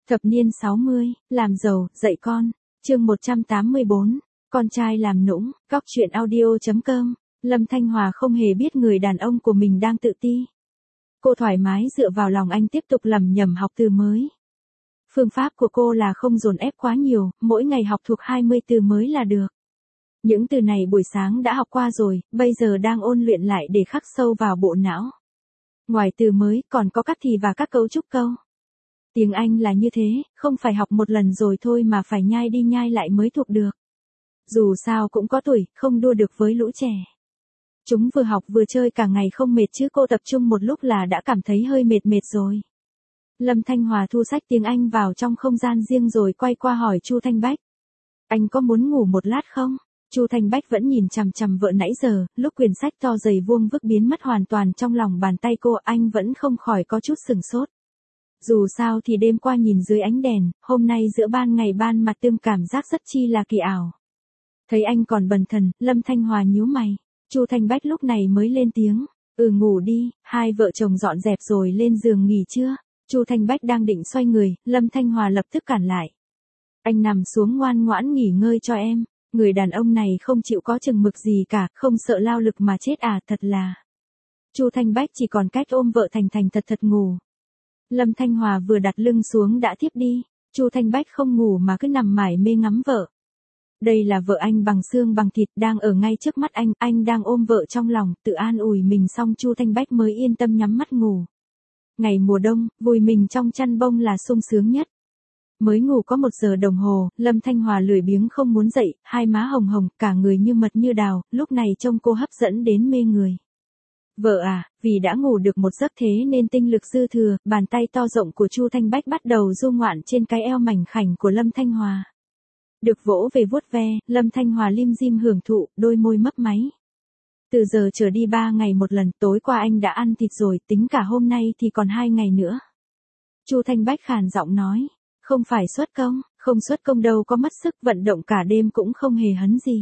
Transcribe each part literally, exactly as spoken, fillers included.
Thập niên sáu mươi, làm giàu, dạy con. Chương một trăm tám mươi bốn, con trai làm nũng, cóc truyện audio chấm com. Lâm Thanh Hòa không hề biết người đàn ông của mình đang tự ti. Cô thoải mái dựa vào lòng anh tiếp tục lẩm nhẩm học từ mới. Phương pháp của cô là không dồn ép quá nhiều, mỗi ngày học thuộc hai mươi từ mới là được. Những từ này buổi sáng đã học qua rồi, bây giờ đang ôn luyện lại để khắc sâu vào bộ não. Ngoài từ mới còn có các thì và các cấu trúc câu. Tiếng Anh là như thế, không phải học một lần rồi thôi mà phải nhai đi nhai lại mới thuộc được. Dù sao cũng có tuổi, không đua được với lũ trẻ. Chúng vừa học vừa chơi cả ngày không mệt chứ cô tập trung một lúc là đã cảm thấy hơi mệt mệt rồi. Lâm Thanh Hòa thu sách tiếng Anh vào trong không gian riêng rồi quay qua hỏi Chu Thanh Bách. Anh có muốn ngủ một lát không? Chu Thanh Bách vẫn nhìn chằm chằm vợ nãy giờ, lúc quyển sách to dày vuông vức biến mất hoàn toàn trong lòng bàn tay cô, anh vẫn không khỏi có chút sừng sốt. Dù sao thì đêm qua nhìn dưới ánh đèn, hôm nay giữa ban ngày ban mặt tương cảm giác rất chi là kỳ ảo. Thấy anh còn bần thần, Lâm Thanh Hòa nhíu mày. Chu Thanh Bách lúc này mới lên tiếng. Ừ ngủ đi, hai vợ chồng dọn dẹp rồi lên giường nghỉ chưa? Chu Thanh Bách đang định xoay người, Lâm Thanh Hòa lập tức cản lại. Anh nằm xuống ngoan ngoãn nghỉ ngơi cho em. Người đàn ông này không chịu có chừng mực gì cả, không sợ lao lực mà chết à, thật là. Chu Thanh Bách chỉ còn cách ôm vợ thành thành thật thật ngủ. Lâm Thanh Hòa vừa đặt lưng xuống đã thiếp đi, Chu Thanh Bách không ngủ mà cứ nằm mải mê ngắm vợ. Đây là vợ anh bằng xương bằng thịt đang ở ngay trước mắt anh, anh đang ôm vợ trong lòng, tự an ủi mình xong Chu Thanh Bách mới yên tâm nhắm mắt ngủ. Ngày mùa đông, vùi mình trong chăn bông là sung sướng nhất. Mới ngủ có một giờ đồng hồ, Lâm Thanh Hòa lười biếng không muốn dậy, hai má hồng hồng, cả người như mật như đào, lúc này trông cô hấp dẫn đến mê người. Vợ à, vì đã ngủ được một giấc thế nên tinh lực dư thừa, bàn tay to rộng của Chu Thanh Bách bắt đầu du ngoạn trên cái eo mảnh khảnh của Lâm Thanh Hòa. Được vỗ về vuốt ve, Lâm Thanh Hòa lim dim hưởng thụ, đôi môi mấp máy. Từ giờ trở đi ba ngày một lần, tối qua anh đã ăn thịt rồi, tính cả hôm nay thì còn hai ngày nữa. Chu Thanh Bách khàn giọng nói, không phải xuất công, không xuất công đâu có mất sức, vận động cả đêm cũng không hề hấn gì.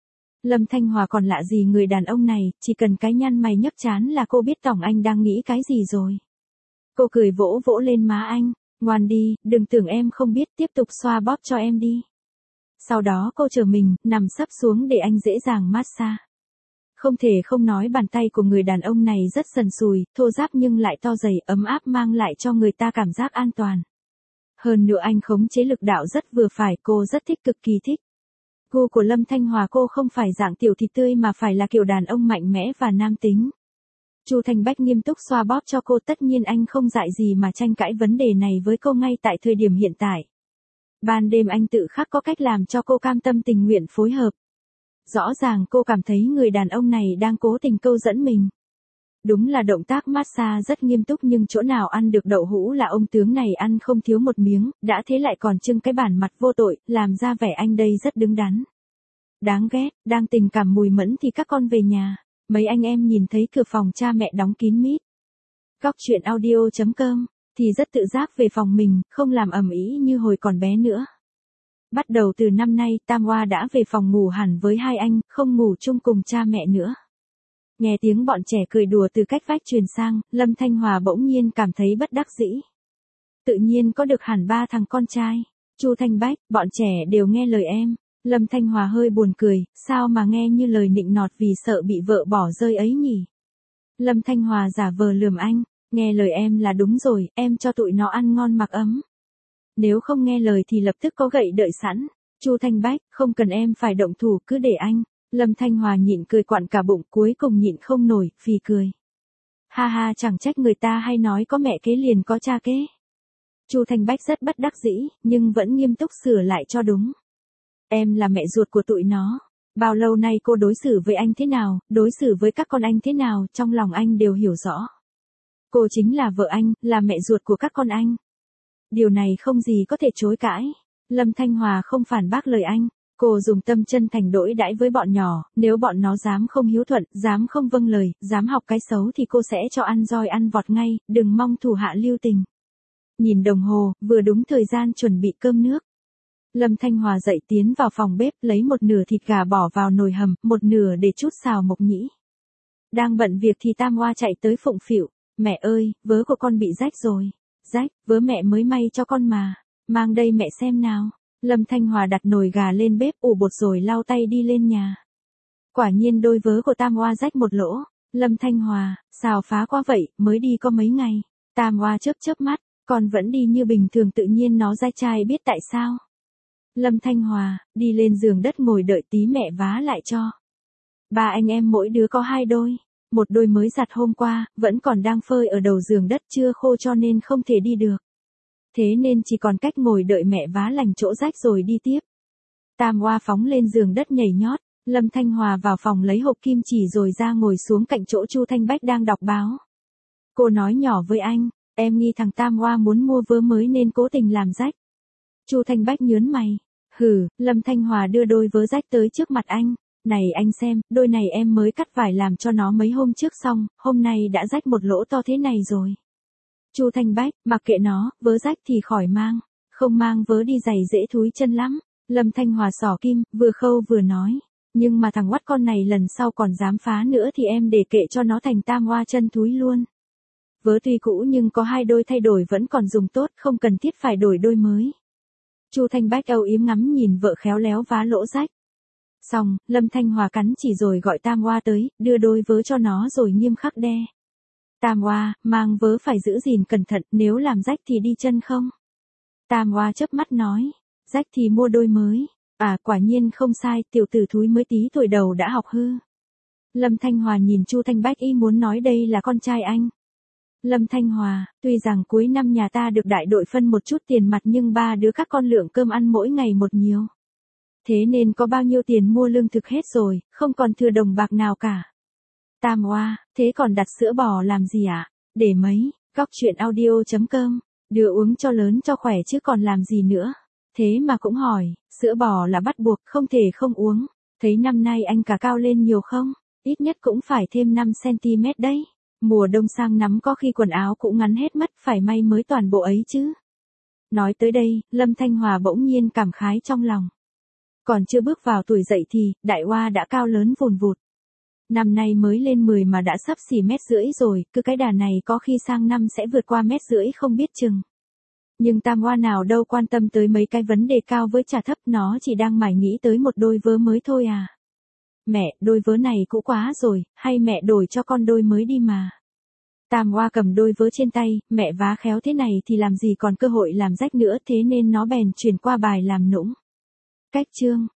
Lâm Thanh Hòa còn lạ gì người đàn ông này, chỉ cần cái nhăn mày nhấc trán là cô biết tổng anh đang nghĩ cái gì rồi. Cô cười vỗ vỗ lên má anh, ngoan đi, đừng tưởng em không biết, tiếp tục xoa bóp cho em đi. Sau đó cô chờ mình, nằm sấp xuống để anh dễ dàng massage. Không thể không nói bàn tay của người đàn ông này rất sần sùi, thô ráp nhưng lại to dày, ấm áp mang lại cho người ta cảm giác an toàn. Hơn nữa anh khống chế lực đạo rất vừa phải, cô rất thích, cực kỳ thích. Gu của Lâm Thanh Hòa cô không phải dạng tiểu thịt tươi mà phải là kiểu đàn ông mạnh mẽ và nam tính. Chu Thanh Bách nghiêm túc xoa bóp cho cô, tất nhiên anh không dại gì mà tranh cãi vấn đề này với cô ngay tại thời điểm hiện tại. Ban đêm anh tự khắc có cách làm cho cô cam tâm tình nguyện phối hợp. Rõ ràng cô cảm thấy người đàn ông này đang cố tình câu dẫn mình. Đúng là động tác massage rất nghiêm túc nhưng chỗ nào ăn được đậu hũ là ông tướng này ăn không thiếu một miếng, đã thế lại còn trưng cái bản mặt vô tội, làm ra vẻ anh đây rất đứng đắn. Đáng ghét, đang tình cảm mùi mẫn thì các con về nhà, mấy anh em nhìn thấy cửa phòng cha mẹ đóng kín mít. Cóc truyện audio chấm com, thì rất tự giác về phòng mình, không làm ầm ĩ như hồi còn bé nữa. Bắt đầu từ năm nay, Tam Hoa đã về phòng ngủ hẳn với hai anh, không ngủ chung cùng cha mẹ nữa. Nghe tiếng bọn trẻ cười đùa từ cách vách truyền sang, Lâm Thanh Hòa bỗng nhiên cảm thấy bất đắc dĩ. Tự nhiên có được hẳn ba thằng con trai. Chu Thanh Bách, bọn trẻ đều nghe lời em. Lâm Thanh Hòa hơi buồn cười, sao mà nghe như lời nịnh nọt vì sợ bị vợ bỏ rơi ấy nhỉ? Lâm Thanh Hòa giả vờ lườm anh, nghe lời em là đúng rồi, em cho tụi nó ăn ngon mặc ấm. Nếu không nghe lời thì lập tức có gậy đợi sẵn. Chu Thanh Bách, không cần em phải động thủ, cứ để anh. Lâm Thanh Hòa nhịn cười quặn cả bụng, cuối cùng nhịn không nổi, phì cười. Ha ha, chẳng trách người ta hay nói có mẹ kế liền có cha kế. Chu Thanh Bách rất bất đắc dĩ, nhưng vẫn nghiêm túc sửa lại cho đúng. Em là mẹ ruột của tụi nó. Bao lâu nay cô đối xử với anh thế nào, đối xử với các con anh thế nào, trong lòng anh đều hiểu rõ. Cô chính là vợ anh, là mẹ ruột của các con anh. Điều này không gì có thể chối cãi. Lâm Thanh Hòa không phản bác lời anh. Cô dùng tâm chân thành đối đãi với bọn nhỏ, nếu bọn nó dám không hiếu thuận, dám không vâng lời, dám học cái xấu thì cô sẽ cho ăn roi ăn vọt ngay, đừng mong thủ hạ lưu tình. Nhìn đồng hồ, vừa đúng thời gian chuẩn bị cơm nước. Lâm Thanh Hòa dậy tiến vào phòng bếp, lấy một nửa thịt gà bỏ vào nồi hầm, một nửa để chút xào mộc nhĩ. Đang bận việc thì Tam Hoa chạy tới phụng phịu, mẹ ơi, vớ của con bị rách rồi. Rách, vớ mẹ mới may cho con mà. Mang đây mẹ xem nào. Lâm Thanh Hòa đặt nồi gà lên bếp ủ bột rồi lau tay đi lên nhà. Quả nhiên đôi vớ của Tam Oa rách một lỗ. Lâm Thanh Hòa, xào phá quá vậy, mới đi có mấy ngày. Tam Oa chớp chớp mắt, còn vẫn đi như bình thường, tự nhiên nó dai chai biết tại sao. Lâm Thanh Hòa, đi lên giường đất ngồi đợi tí mẹ vá lại cho. Ba anh em mỗi đứa có hai đôi. Một đôi mới giặt hôm qua, vẫn còn đang phơi ở đầu giường đất chưa khô cho nên không thể đi được. Thế nên chỉ còn cách ngồi đợi mẹ vá lành chỗ rách rồi đi tiếp. Tam Oa phóng lên giường đất nhảy nhót. Lâm Thanh Hòa vào phòng lấy hộp kim chỉ rồi ra ngồi xuống cạnh chỗ Chu Thanh Bách đang đọc báo. Cô nói nhỏ với anh, em nghi thằng Tam Oa muốn mua vớ mới nên cố tình làm rách. Chu Thanh Bách nhớn mày. Hừ, Lâm Thanh Hòa đưa đôi vớ rách tới trước mặt anh. Này anh xem, đôi này em mới cắt vải làm cho nó mấy hôm trước xong, hôm nay đã rách một lỗ to thế này rồi. Chu Thanh Bách, mặc kệ nó, vớ rách thì khỏi mang. Không mang vớ đi giày dễ thúi chân lắm. Lâm Thanh Hòa xỏ kim, vừa khâu vừa nói. Nhưng mà thằng oắt con này lần sau còn dám phá nữa thì em để kệ cho nó thành Tam Oa chân thúi luôn. Vớ tuy cũ nhưng có hai đôi thay đổi vẫn còn dùng tốt, không cần thiết phải đổi đôi mới. Chu Thanh Bách âu yếm ngắm nhìn vợ khéo léo vá lỗ rách. Xong, Lâm Thanh Hòa cắn chỉ rồi gọi Tam Oa tới, đưa đôi vớ cho nó rồi nghiêm khắc đe. Tam Oa, mang vớ phải giữ gìn cẩn thận, nếu làm rách thì đi chân không? Tam Oa chớp mắt nói, rách thì mua đôi mới. À, quả nhiên không sai, tiểu tử thúi mới tí tuổi đầu đã học hư. Lâm Thanh Hòa nhìn Chu Thanh Bách y muốn nói đây là con trai anh. Lâm Thanh Hòa, tuy rằng cuối năm nhà ta được đại đội phân một chút tiền mặt nhưng ba đứa các con lượng cơm ăn mỗi ngày một nhiều. Thế nên có bao nhiêu tiền mua lương thực hết rồi, không còn thừa đồng bạc nào cả. Tam Oa, thế còn đặt sữa bò làm gì ạ? À? Để mấy, góc chuyện audio chấm com, đưa uống cho lớn cho khỏe chứ còn làm gì nữa. Thế mà cũng hỏi, sữa bò là bắt buộc, không thể không uống. Thấy năm nay anh cả cao lên nhiều không? Ít nhất cũng phải thêm năm xăng ti mét đấy. Mùa đông sang nắm có khi quần áo cũng ngắn hết mất, phải may mới toàn bộ ấy chứ. Nói tới đây, Lâm Thanh Hòa bỗng nhiên cảm khái trong lòng. Còn chưa bước vào tuổi dậy thì, đại oa đã cao lớn vùn vụt. Năm nay mới lên mười mà đã sắp xỉ mét rưỡi rồi, cứ cái đà này có khi sang năm sẽ vượt qua mét rưỡi không biết chừng. Nhưng Tam Oa nào đâu quan tâm tới mấy cái vấn đề cao với trả thấp, nó chỉ đang mải nghĩ tới một đôi vớ mới thôi à. Mẹ, đôi vớ này cũ quá rồi, hay mẹ đổi cho con đôi mới đi mà. Tam Oa cầm đôi vớ trên tay, mẹ vá khéo thế này thì làm gì còn cơ hội làm rách nữa, thế nên nó bèn chuyển qua bài làm nũng. Cách chương